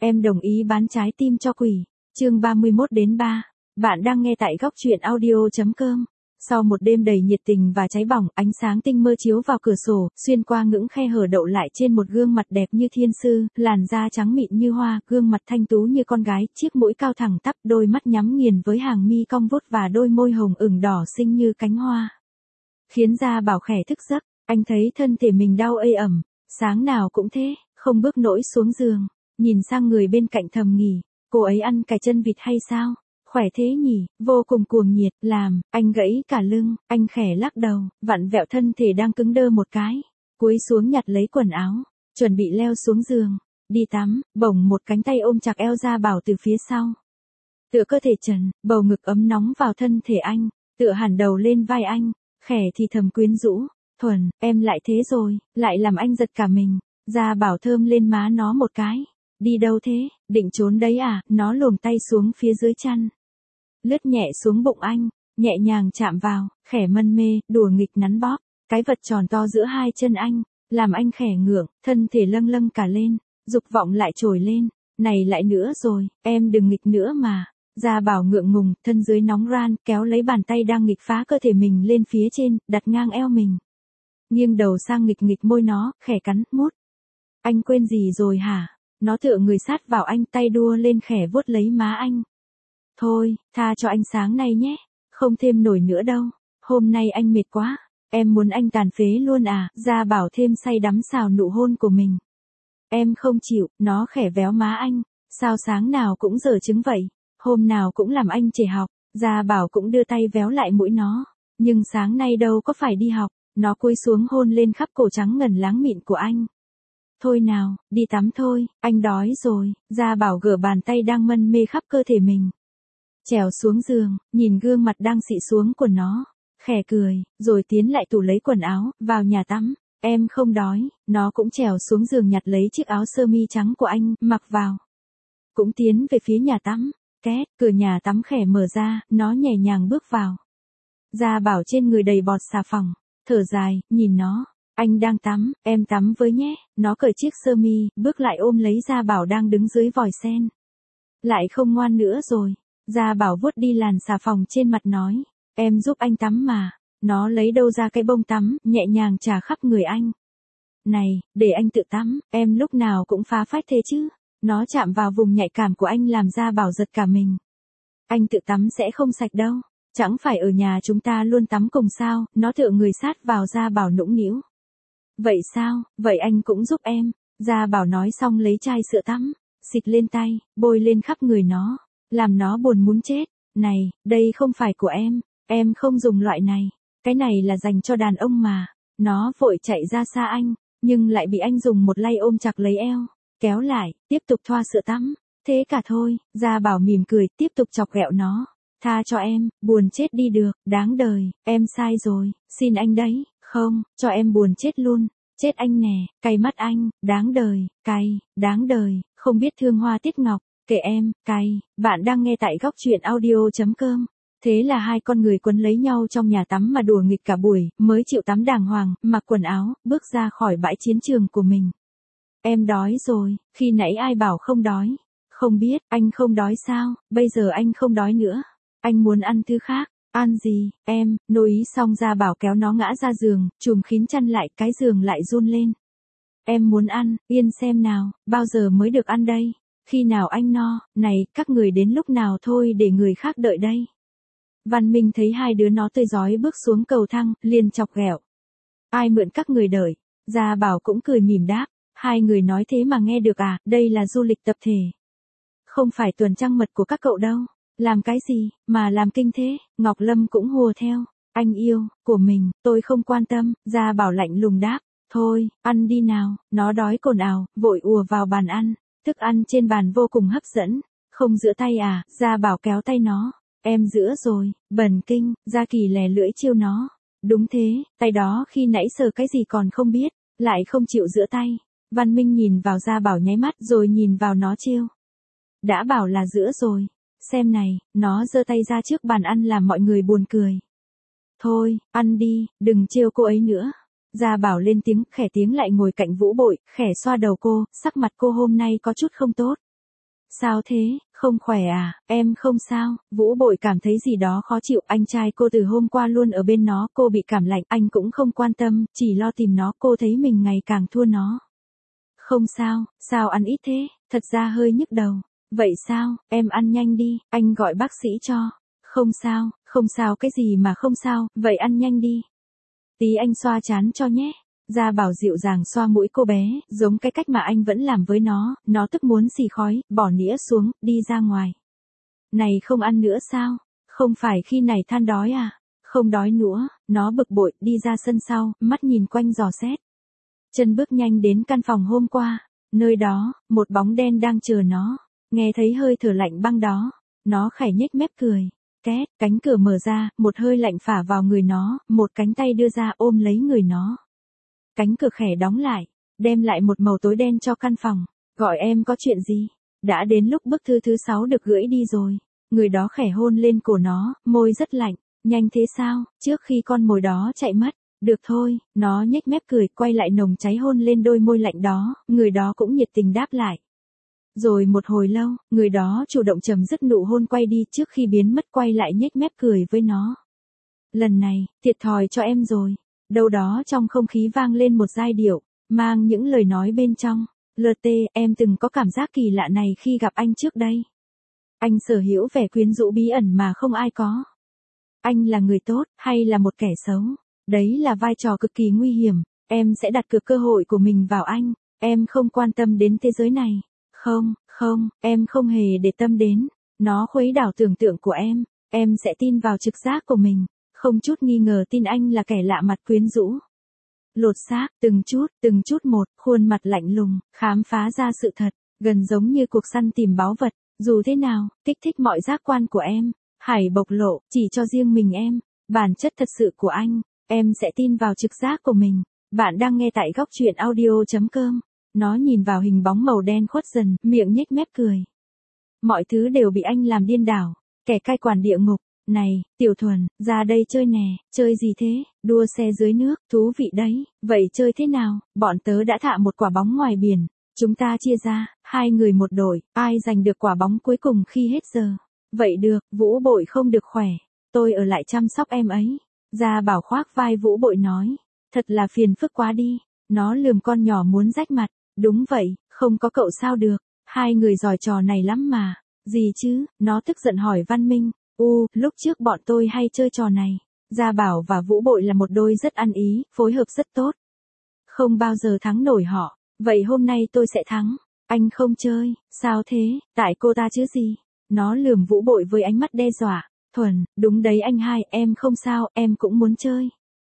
Em đồng ý bán trái tim cho quỷ. Chương 31-3. Bạn đang nghe tại góc truyện audio.com. Sau một đêm đầy nhiệt tình và cháy bỏng, ánh sáng tinh mơ chiếu vào cửa sổ, xuyên qua ngưỡng khe hở đậu lại trên một gương mặt đẹp như thiên sư, làn da trắng mịn như hoa, gương mặt thanh tú như con gái, chiếc mũi cao thẳng tắp, đôi mắt nhắm nghiền với hàng mi cong vút và đôi môi hồng ửng đỏ xinh như cánh hoa. Khiến Gia Bảo khẽ thức giấc, anh thấy thân thể mình đau ê ẩm, sáng nào cũng thế, không bước nổi xuống giường, nhìn sang người bên cạnh thầm nghỉ, cô ấy ăn cải chân vịt hay sao? Khỏe thế nhỉ, vô cùng cuồng nhiệt, làm, anh gãy cả lưng, anh khẽ lắc đầu, vặn vẹo thân thể đang cứng đơ một cái, cúi xuống nhặt lấy quần áo, chuẩn bị leo xuống giường, đi tắm, bỗng một cánh tay ôm chặt eo Gia Bảo từ phía sau. Tựa cơ thể trần, bầu ngực ấm nóng vào thân thể anh, tựa hẳn đầu lên vai anh, khẽ thì thầm quyến rũ, Thuần, em lại thế rồi, lại làm anh giật cả mình. Gia Bảo thơm lên má nó một cái. Đi đâu thế, định trốn đấy à? Nó luồn tay xuống phía dưới chăn, lướt nhẹ xuống bụng anh, nhẹ nhàng chạm vào, khẽ mân mê, đùa nghịch nắn bóp, cái vật tròn to giữa hai chân anh, làm anh khẽ ngượng, thân thể lâng lâng cả lên, dục vọng lại trồi lên, này lại nữa rồi, em đừng nghịch nữa mà. Gia Bảo ngượng ngùng, thân dưới nóng ran, kéo lấy bàn tay đang nghịch phá cơ thể mình lên phía trên, đặt ngang eo mình. Nghiêng đầu sang nghịch nghịch môi nó, khẽ cắn, mút. Anh quên gì rồi hả? Nó tựa người sát vào anh, tay đua lên khẽ vuốt lấy má anh. Thôi, tha cho anh sáng nay nhé, không thêm nổi nữa đâu, hôm nay anh mệt quá, em muốn anh tàn phế luôn à? Gia Bảo thêm say đắm xào nụ hôn của mình. Em không chịu, nó khẽ véo má anh, sao sáng nào cũng dở chứng vậy, hôm nào cũng làm anh trễ học. Gia Bảo cũng đưa tay véo lại mũi nó, nhưng sáng nay đâu có phải đi học. Nó cúi xuống hôn lên khắp cổ trắng ngần láng mịn của anh. Thôi nào, đi tắm thôi, anh đói rồi. Gia Bảo gỡ bàn tay đang mân mê khắp cơ thể mình, trèo xuống giường, nhìn gương mặt đang xị xuống của nó, khẽ cười, rồi tiến lại tủ lấy quần áo, vào nhà tắm. Em không đói. Nó cũng trèo xuống giường nhặt lấy chiếc áo sơ mi trắng của anh, mặc vào. Cũng tiến về phía nhà tắm. Két, cửa nhà tắm khẽ mở ra, nó nhẹ nhàng bước vào. Gia Bảo trên người đầy bọt xà phòng, thở dài, nhìn nó. Anh đang tắm, em tắm với nhé. Nó cởi chiếc sơ mi, bước lại ôm lấy Gia Bảo đang đứng dưới vòi sen. Lại không ngoan nữa rồi. Gia Bảo vuốt đi làn xà phòng trên mặt nói. Em giúp anh tắm mà. Nó lấy đâu ra cái bông tắm, nhẹ nhàng chà khắp người anh. Này, để anh tự tắm, em lúc nào cũng phá phách thế chứ. Nó chạm vào vùng nhạy cảm của anh làm Gia Bảo giật cả mình. Anh tự tắm sẽ không sạch đâu. Chẳng phải ở nhà chúng ta luôn tắm cùng sao? Nó tựa người sát vào Gia Bảo nũng nĩu. Vậy sao, vậy anh cũng giúp em. Gia Bảo nói xong lấy chai sữa tắm, xịt lên tay, bôi lên khắp người nó, làm nó buồn muốn chết. Này, đây không phải của em không dùng loại này, cái này là dành cho đàn ông mà. Nó vội chạy ra xa anh, nhưng lại bị anh dùng một lay ôm chặt lấy eo, kéo lại, tiếp tục thoa sữa tắm. Thế cả thôi. Gia Bảo mỉm cười, tiếp tục chọc ghẹo nó. Tha cho em, buồn chết đi được, đáng đời, em sai rồi, xin anh đấy, không, cho em buồn chết luôn, chết anh nè, cay mắt anh, đáng đời, cay, đáng đời, không biết thương hoa tiết ngọc, kệ em, cay. Bạn đang nghe tại góc truyện audio.com. Thế là hai con người quấn lấy nhau trong nhà tắm mà đùa nghịch cả buổi, mới chịu tắm đàng hoàng, mặc quần áo, bước ra khỏi bãi chiến trường của mình. Em đói rồi, khi nãy ai bảo không đói? Không biết, anh không đói sao, bây giờ anh không đói nữa. Anh muốn ăn thứ khác. Ăn gì, em? Nội ý xong Gia Bảo kéo nó ngã ra giường, chùm kín chăn lại, cái giường lại run lên. Em muốn ăn, yên xem nào, bao giờ mới được ăn đây? Khi nào anh no? Này, các người đến lúc nào thôi để người khác đợi đây? Văn Minh thấy hai đứa nó tươi rói bước xuống cầu thang, liền chọc ghẹo. Ai mượn các người đợi? Gia Bảo cũng cười mỉm đáp. Hai người nói thế mà nghe được à? Đây là du lịch tập thể, không phải tuần trăng mật của các cậu đâu. Làm cái gì, mà làm kinh thế? Ngọc Lâm cũng hùa theo. Anh yêu, của mình, tôi không quan tâm. Gia Bảo lạnh lùng đáp. Thôi, ăn đi nào. Nó đói cồn ào, vội ùa vào bàn ăn. Thức ăn trên bàn vô cùng hấp dẫn. Không rửa tay à? Gia Bảo kéo tay nó. Em rửa rồi, bần kinh. Gia Kỳ lè lưỡi chiêu nó. Đúng thế, tay đó khi nãy sờ cái gì còn không biết, lại không chịu rửa tay. Văn Minh nhìn vào Gia Bảo nháy mắt rồi nhìn vào nó chiêu. Đã bảo là rửa rồi. Xem này, nó giơ tay ra trước bàn ăn làm mọi người buồn cười. Thôi, ăn đi, đừng trêu cô ấy nữa. Gia Bảo lên tiếng, khẽ tiếng lại ngồi cạnh Vũ Bội, khẽ xoa đầu cô, sắc mặt cô hôm nay có chút không tốt. Sao thế, không khỏe à, em không sao, Vũ Bội cảm thấy gì đó khó chịu, anh trai cô từ hôm qua luôn ở bên nó, cô bị cảm lạnh, anh cũng không quan tâm, chỉ lo tìm nó, cô thấy mình ngày càng thua nó. Không sao, sao ăn ít thế, thật ra hơi nhức đầu. Vậy sao, em ăn nhanh đi, anh gọi bác sĩ cho. Không sao cái gì mà không sao, vậy ăn nhanh đi. Tí anh xoa trán cho nhé. Gia Bảo dịu dàng xoa mũi cô bé, giống cái cách mà anh vẫn làm với nó tức muốn xì khói, bỏ nĩa xuống, đi ra ngoài. Này không ăn nữa sao? Không phải khi này than đói à? Không đói nữa, nó bực bội, đi ra sân sau, mắt nhìn quanh dò xét. Chân bước nhanh đến căn phòng hôm qua, nơi đó, một bóng đen đang chờ nó, nghe thấy hơi thở lạnh băng đó, nó khẽ nhếch mép cười. Két, cánh cửa mở ra, một hơi lạnh phả vào người nó, một cánh tay đưa ra ôm lấy người nó. Cánh cửa khẽ đóng lại, đem lại một màu tối đen cho căn phòng. Gọi em có chuyện gì? Đã đến lúc bức thư thứ 6 được gửi đi rồi. Người đó khẽ hôn lên cổ nó, môi rất lạnh. Nhanh thế sao, trước khi con mồi đó chạy mất. Được thôi, nó nhếch mép cười, quay lại nồng cháy hôn lên đôi môi lạnh đó, người đó cũng nhiệt tình đáp lại. Rồi một hồi lâu, người đó chủ động chấm dứt nụ hôn quay đi trước khi biến mất, quay lại nhếch mép cười với nó. Lần này, thiệt thòi cho em rồi. Đâu đó trong không khí vang lên một giai điệu, mang những lời nói bên trong. LT, em từng có cảm giác kỳ lạ này khi gặp anh trước đây. Anh sở hữu vẻ quyến rũ bí ẩn mà không ai có. Anh là người tốt, hay là một kẻ xấu? Đấy là vai trò cực kỳ nguy hiểm. Em sẽ đặt cược cơ hội của mình vào anh. Em không quan tâm đến thế giới này. Không, em không hề để tâm đến. Nó khuấy đảo tưởng tượng của em. Em sẽ tin vào trực giác của mình. Không chút nghi ngờ tin anh là kẻ lạ mặt quyến rũ. Lột xác, từng chút một, khuôn mặt lạnh lùng, khám phá ra sự thật, gần giống như cuộc săn tìm báu vật. Dù thế nào, kích thích mọi giác quan của em. Hãy bộc lộ, chỉ cho riêng mình em. Bản chất thật sự của anh. Em sẽ tin vào trực giác của mình. Bạn đang nghe tại góc truyện audio.com. Nó nhìn vào hình bóng màu đen khuất dần, miệng nhếch mép cười. Mọi thứ đều bị anh làm điên đảo. Kẻ cai quản địa ngục. Này, Tiểu Thuần, ra đây chơi nè, chơi gì thế, đua xe dưới nước, thú vị đấy, vậy chơi thế nào, bọn tớ đã thả một quả bóng ngoài biển, chúng ta chia ra, 2 người một đội, ai giành được quả bóng cuối cùng khi hết giờ. Vậy được, Vũ Bội không được khỏe, tôi ở lại chăm sóc em ấy. Gia Bảo khoác vai Vũ Bội nói, thật là phiền phức quá đi, nó lườm con nhỏ muốn rách mặt, đúng vậy, không có cậu sao được, 2 người giỏi trò này lắm mà, gì chứ, nó tức giận hỏi Văn Minh. Lúc trước bọn tôi hay chơi trò này. Gia Bảo và Vũ Bội là một đôi rất ăn ý, phối hợp rất tốt. Không bao giờ thắng nổi họ. Vậy hôm nay tôi sẽ thắng. Anh không chơi, sao thế, tại cô ta chứ gì. Nó lườm Vũ Bội với ánh mắt đe dọa. Thuần, đúng đấy anh hai, em không sao, em cũng muốn chơi.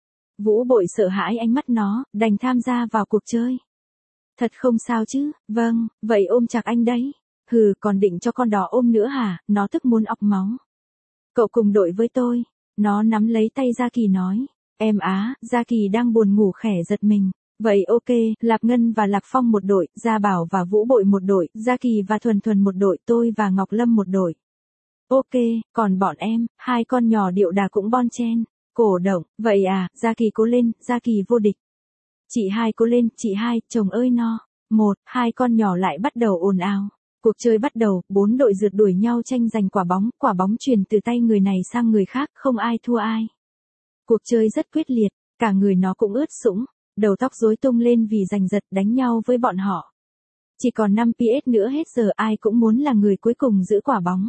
Vũ Bội sợ hãi ánh mắt nó, đành tham gia vào cuộc chơi. Thật không sao chứ, vâng, vậy ôm chặt anh đấy. Hừ, còn định cho con đỏ ôm nữa hả, nó tức muốn ọc máu. Cậu cùng đội với tôi. Nó nắm lấy tay Gia Kỳ nói. Em á, Gia Kỳ đang buồn ngủ khẽ giật mình. Vậy ok, Lạp Ngân và Lạp Phong một đội, Gia Bảo và Vũ Bội một đội, Gia Kỳ và Thuần Thuần một đội, tôi và Ngọc Lâm một đội. Ok, còn bọn em, 2 con nhỏ điệu đà cũng bon chen. Cổ động, vậy à, Gia Kỳ cố lên, Gia Kỳ vô địch. Chị hai cố lên, chị hai, chồng ơi no. 1, 2 con nhỏ lại bắt đầu ồn ào. Cuộc chơi bắt đầu, 4 đội rượt đuổi nhau tranh giành quả bóng truyền từ tay người này sang người khác, không ai thua ai. Cuộc chơi rất quyết liệt, cả người nó cũng ướt sũng, đầu tóc rối tung lên vì giành giật đánh nhau với bọn họ. Chỉ còn 5 PS nữa hết giờ, ai cũng muốn là người cuối cùng giữ quả bóng.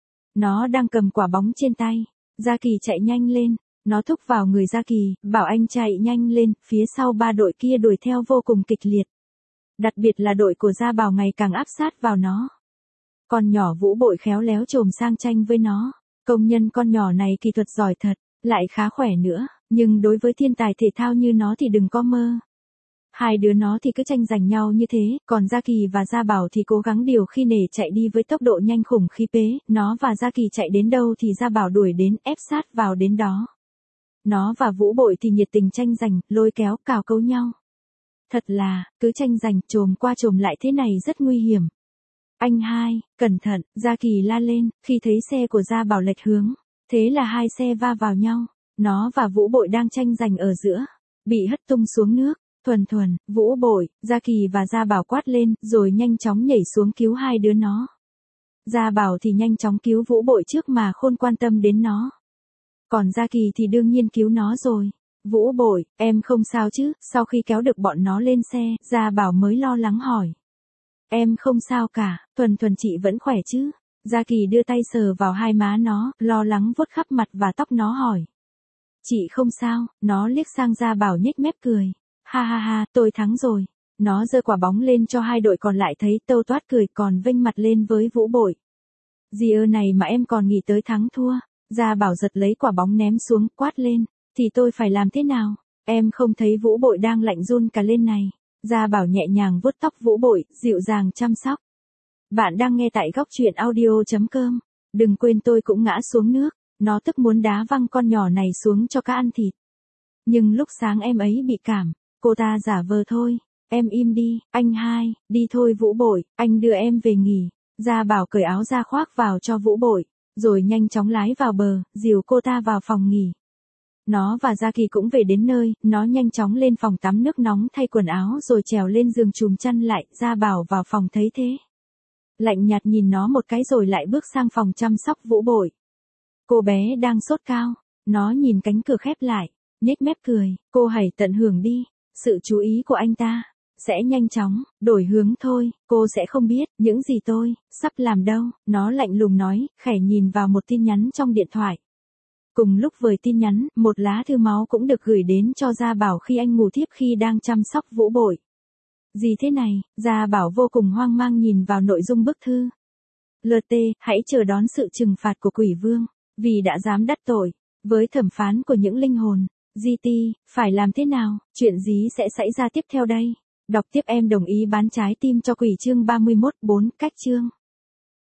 Nó đang cầm quả bóng trên tay, Gia Kỳ chạy nhanh lên, nó thúc vào người Gia Kỳ, bảo anh chạy nhanh lên, phía sau 3 đội kia đuổi theo vô cùng kịch liệt. Đặc biệt là đội của Gia Bảo ngày càng áp sát vào nó. Con nhỏ Vũ Bội khéo léo trồm sang tranh với nó. Công nhân con nhỏ này kỹ thuật giỏi thật, lại khá khỏe nữa, nhưng đối với thiên tài thể thao như nó thì đừng có mơ. 2 đứa nó thì cứ tranh giành nhau như thế, còn Gia Kỳ và Gia Bảo thì cố gắng điều khi nể chạy đi với tốc độ nhanh khủng khiếp, nó và Gia Kỳ chạy đến đâu thì Gia Bảo đuổi đến, ép sát vào đến đó. Nó và Vũ Bội thì nhiệt tình tranh giành, lôi kéo, cào cấu nhau. Thật là, cứ tranh giành, trồm qua trồm lại thế này rất nguy hiểm. Anh hai, cẩn thận, Gia Kỳ la lên, khi thấy xe của Gia Bảo lệch hướng. Thế là 2 xe va vào nhau. Nó và Vũ Bội đang tranh giành ở giữa. Bị hất tung xuống nước. Thuần Thuần, Vũ Bội, Gia Kỳ và Gia Bảo quát lên, rồi nhanh chóng nhảy xuống cứu 2 đứa nó. Gia Bảo thì nhanh chóng cứu Vũ Bội trước mà không quan tâm đến nó. Còn Gia Kỳ thì đương nhiên cứu nó rồi. Vũ Bội, em không sao chứ? Sau khi kéo được bọn nó lên xe, Gia Bảo mới lo lắng hỏi. Em không sao cả, Thuần Thuần chị vẫn khỏe chứ? Gia Kỳ đưa tay sờ vào hai má nó, lo lắng vuốt khắp mặt và tóc nó hỏi. Chị không sao, nó liếc sang Gia Bảo nhếch mép cười. Ha ha ha, tôi thắng rồi. Nó giơ quả bóng lên cho hai đội còn lại thấy, tâu toát cười còn vênh mặt lên với Vũ Bội. Gì ơ này mà em còn nghĩ tới thắng thua. Gia Bảo giật lấy quả bóng ném xuống, quát lên. Thì tôi phải làm thế nào? Em không thấy Vũ Bội đang lạnh run cả lên này. Gia Bảo nhẹ nhàng vuốt tóc Vũ Bội, dịu dàng chăm sóc. Bạn đang nghe tại góc truyện audio.com. Đừng quên tôi cũng ngã xuống nước. Nó tức muốn đá văng con nhỏ này xuống cho cá ăn thịt. Nhưng lúc sáng em ấy bị cảm. Cô ta giả vờ thôi. Em im đi, anh hai, đi thôi Vũ Bội, anh đưa em về nghỉ. Gia Bảo cởi áo ra khoác vào cho Vũ Bội, rồi nhanh chóng lái vào bờ, dìu cô ta vào phòng nghỉ. Nó và Gia Kỳ cũng về đến nơi, nó nhanh chóng lên phòng tắm nước nóng thay quần áo rồi trèo lên giường chùm chăn lại. Gia Bảo vào phòng thấy thế. Lạnh nhạt nhìn nó một cái rồi lại bước sang phòng chăm sóc Vũ Bội. Cô bé đang sốt cao, nó nhìn cánh cửa khép lại, nhếch mép cười, cô hãy tận hưởng đi, sự chú ý của anh ta sẽ nhanh chóng đổi hướng thôi, cô sẽ không biết những gì tôi sắp làm đâu, nó lạnh lùng nói, khẽ nhìn vào một tin nhắn trong điện thoại. Cùng lúc với tin nhắn, một lá thư máu cũng được gửi đến cho Gia Bảo khi anh ngủ thiếp khi đang chăm sóc Vũ Bội. Gì thế này? Gia Bảo vô cùng hoang mang nhìn vào nội dung bức thư. LT, hãy chờ đón sự trừng phạt của Quỷ Vương, vì đã dám đắc tội với thẩm phán của những linh hồn. GT, phải làm thế nào? Chuyện gì sẽ xảy ra tiếp theo đây? Đọc tiếp em đồng ý bán trái tim cho quỷ chương 31, 4 cách chương.